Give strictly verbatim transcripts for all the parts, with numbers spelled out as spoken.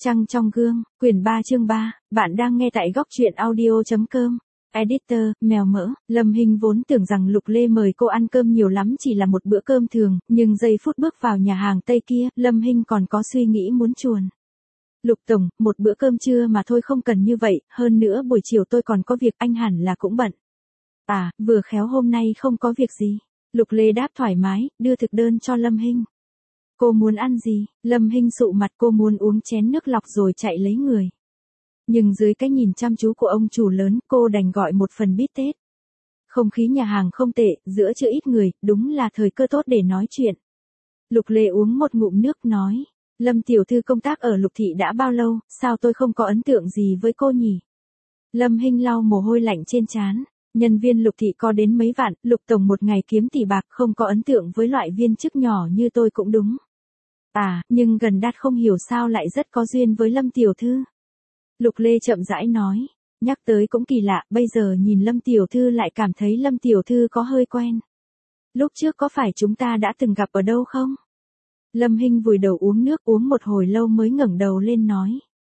Trăng trong gương, quyển ba chương ba, bạn đang nghe tại góc truyện audio.com. Editor, mèo mỡ, Lâm Hinh vốn tưởng rằng Lục Lê mời cô ăn cơm nhiều lắm chỉ là một bữa cơm thường, nhưng giây phút bước vào nhà hàng Tây kia, Lâm Hinh còn có suy nghĩ muốn chuồn. Lục Tổng, một bữa cơm trưa mà thôi không cần như vậy, hơn nữa buổi chiều tôi còn có việc, anh hẳn là cũng bận. À, vừa khéo hôm nay không có việc gì. Lục Lê đáp thoải mái, đưa thực đơn cho Lâm Hinh. Cô muốn ăn gì? Lâm Hinh sụ mặt, cô muốn uống chén nước lọc rồi chạy lấy người. Nhưng dưới cái nhìn chăm chú của ông chủ lớn, cô đành gọi một phần bít tết. Không khí nhà hàng không tệ, giữa chưa ít người, đúng là thời cơ tốt để nói chuyện. Lục Lê uống một ngụm nước nói, Lâm tiểu thư công tác ở Lục thị đã bao lâu, sao tôi không có ấn tượng gì với cô nhỉ? Lâm Hinh lau mồ hôi lạnh trên trán. Nhân viên Lục thị có đến mấy vạn, Lục tổng một ngày kiếm tỷ bạc, không có ấn tượng với loại viên chức nhỏ như tôi cũng đúng. À, nhưng gần đắt không hiểu sao lại rất có duyên với Lâm tiểu thư. Lục Lê chậm rãi nói, nhắc tới cũng kỳ lạ, bây giờ nhìn Lâm tiểu thư lại cảm thấy Lâm tiểu thư có hơi quen. Lúc trước có phải chúng ta đã từng gặp ở đâu không? Lâm Hinh vùi đầu uống nước, uống một hồi lâu mới ngẩng đầu lên nói.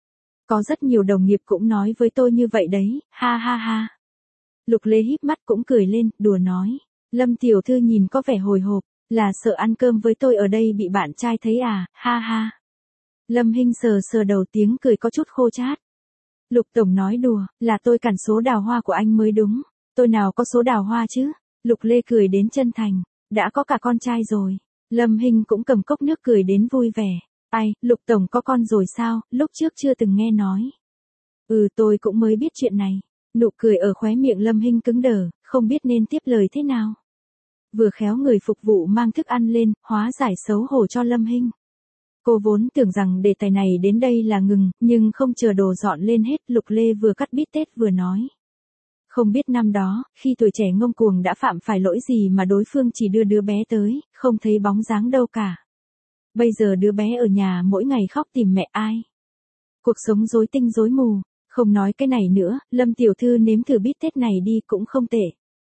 Có rất nhiều đồng nghiệp cũng nói với tôi như vậy đấy, ha ha ha. Lục Lê híp mắt cũng cười lên, đùa nói, Lâm tiểu thư nhìn có vẻ hồi hộp, là sợ ăn cơm với tôi ở đây bị bạn trai thấy à, ha ha. Lâm Hinh sờ sờ đầu, tiếng cười có chút khô chát. Lục tổng nói đùa, là tôi cản số đào hoa của anh mới đúng, tôi nào có số đào hoa chứ. Lục Lê cười đến chân thành, đã có cả con trai rồi. Lâm Hinh cũng cầm cốc nước cười đến vui vẻ. Ai, Lục tổng có con rồi sao, lúc trước chưa từng nghe nói. Ừ, tôi cũng mới biết chuyện này. Nụ cười ở khóe miệng Lâm Hinh cứng đờ, không biết nên tiếp lời thế nào. Vừa khéo người phục vụ mang thức ăn lên, hóa giải xấu hổ cho Lâm Hinh. Cô vốn tưởng rằng đề tài này đến đây là ngừng, nhưng không chờ đồ dọn lên hết, Lục Lê vừa cắt bít tết vừa nói. Không biết năm đó, khi tuổi trẻ ngông cuồng đã phạm phải lỗi gì mà đối phương chỉ đưa đứa bé tới, không thấy bóng dáng đâu cả. Bây giờ đứa bé ở nhà mỗi ngày khóc tìm mẹ ai. Cuộc sống rối tinh rối mù. Không nói cái này nữa, Lâm tiểu thư nếm thử bít tết này đi cũng không tệ.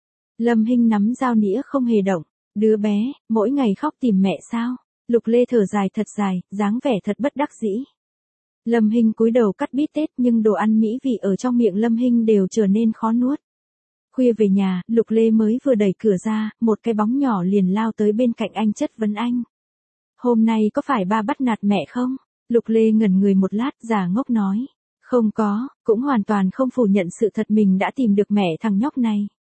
Lâm Hinh nắm dao nĩa không hề động. Đứa bé, mỗi ngày khóc tìm mẹ sao? Lục Lê thở dài thật dài, dáng vẻ thật bất đắc dĩ. Lâm Hinh cúi đầu cắt bít tết, nhưng đồ ăn mỹ vị ở trong miệng Lâm Hinh đều trở nên khó nuốt. Khuya về nhà, Lục Lê mới vừa đẩy cửa ra, một cái bóng nhỏ liền lao tới bên cạnh anh chất vấn anh. Hôm nay có phải ba bắt nạt mẹ không? Lục Lê ngẩn người một lát, giả ngốc nói. Không có, cũng hoàn toàn không phủ nhận sự thật mình đã tìm được mẹ thằng nhóc này.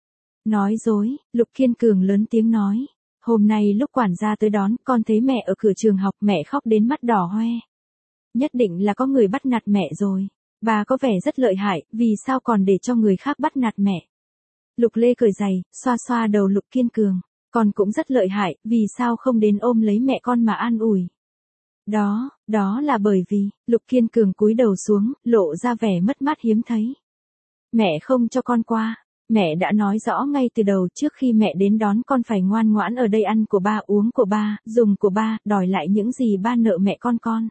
Nói dối, Lục Kiên Cường lớn tiếng nói. Hôm nay lúc quản gia tới đón, con thấy mẹ ở cửa trường học, mẹ khóc đến mắt đỏ hoe. Nhất định là có người bắt nạt mẹ rồi. Bà có vẻ rất lợi hại, vì sao còn để cho người khác bắt nạt mẹ? Lục Lê cười giày, xoa xoa đầu Lục Kiên Cường. Con cũng rất lợi hại, vì sao không đến ôm lấy mẹ con mà an ủi? Đó, đó là bởi vì, Lục Kiên Cường cúi đầu xuống, lộ ra vẻ mất mát hiếm thấy. Mẹ không cho con qua, mẹ đã nói rõ ngay từ đầu, trước khi mẹ đến đón con phải ngoan ngoãn ở đây ăn của ba, uống của ba, dùng của ba, đòi lại những gì ba nợ mẹ con con.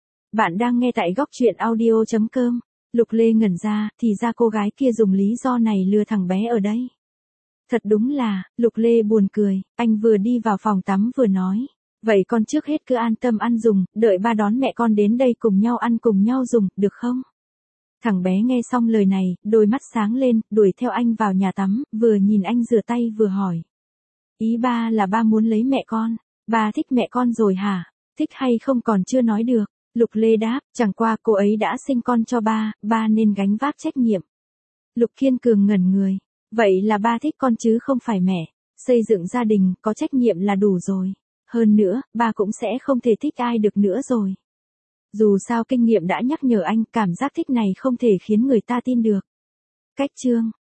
Bạn đang nghe tại góc truyện audio.com. Lục Lê ngẩn ra, thì ra cô gái kia dùng lý do này lừa thằng bé ở đây. Thật đúng là, Lục Lê buồn cười, anh vừa đi vào phòng tắm vừa nói. Vậy con trước hết cứ an tâm ăn dùng, đợi ba đón mẹ con đến đây cùng nhau ăn cùng nhau dùng, được không? Thằng bé nghe xong lời này, đôi mắt sáng lên, đuổi theo anh vào nhà tắm, vừa nhìn anh rửa tay vừa hỏi. Ý ba là ba muốn lấy mẹ con, ba thích mẹ con rồi hả? Thích hay không còn chưa nói được. Lục Lê đáp, chẳng qua cô ấy đã sinh con cho ba, ba nên gánh vác trách nhiệm. Lục Kiên Cường ngẩn người. Vậy là ba thích con chứ không phải mẹ. Xây dựng gia đình, có trách nhiệm là đủ rồi. Hơn nữa, ba cũng sẽ không thể thích ai được nữa rồi. Dù sao kinh nghiệm đã nhắc nhở anh, cảm giác thích này không thể khiến người ta tin được. Cách chương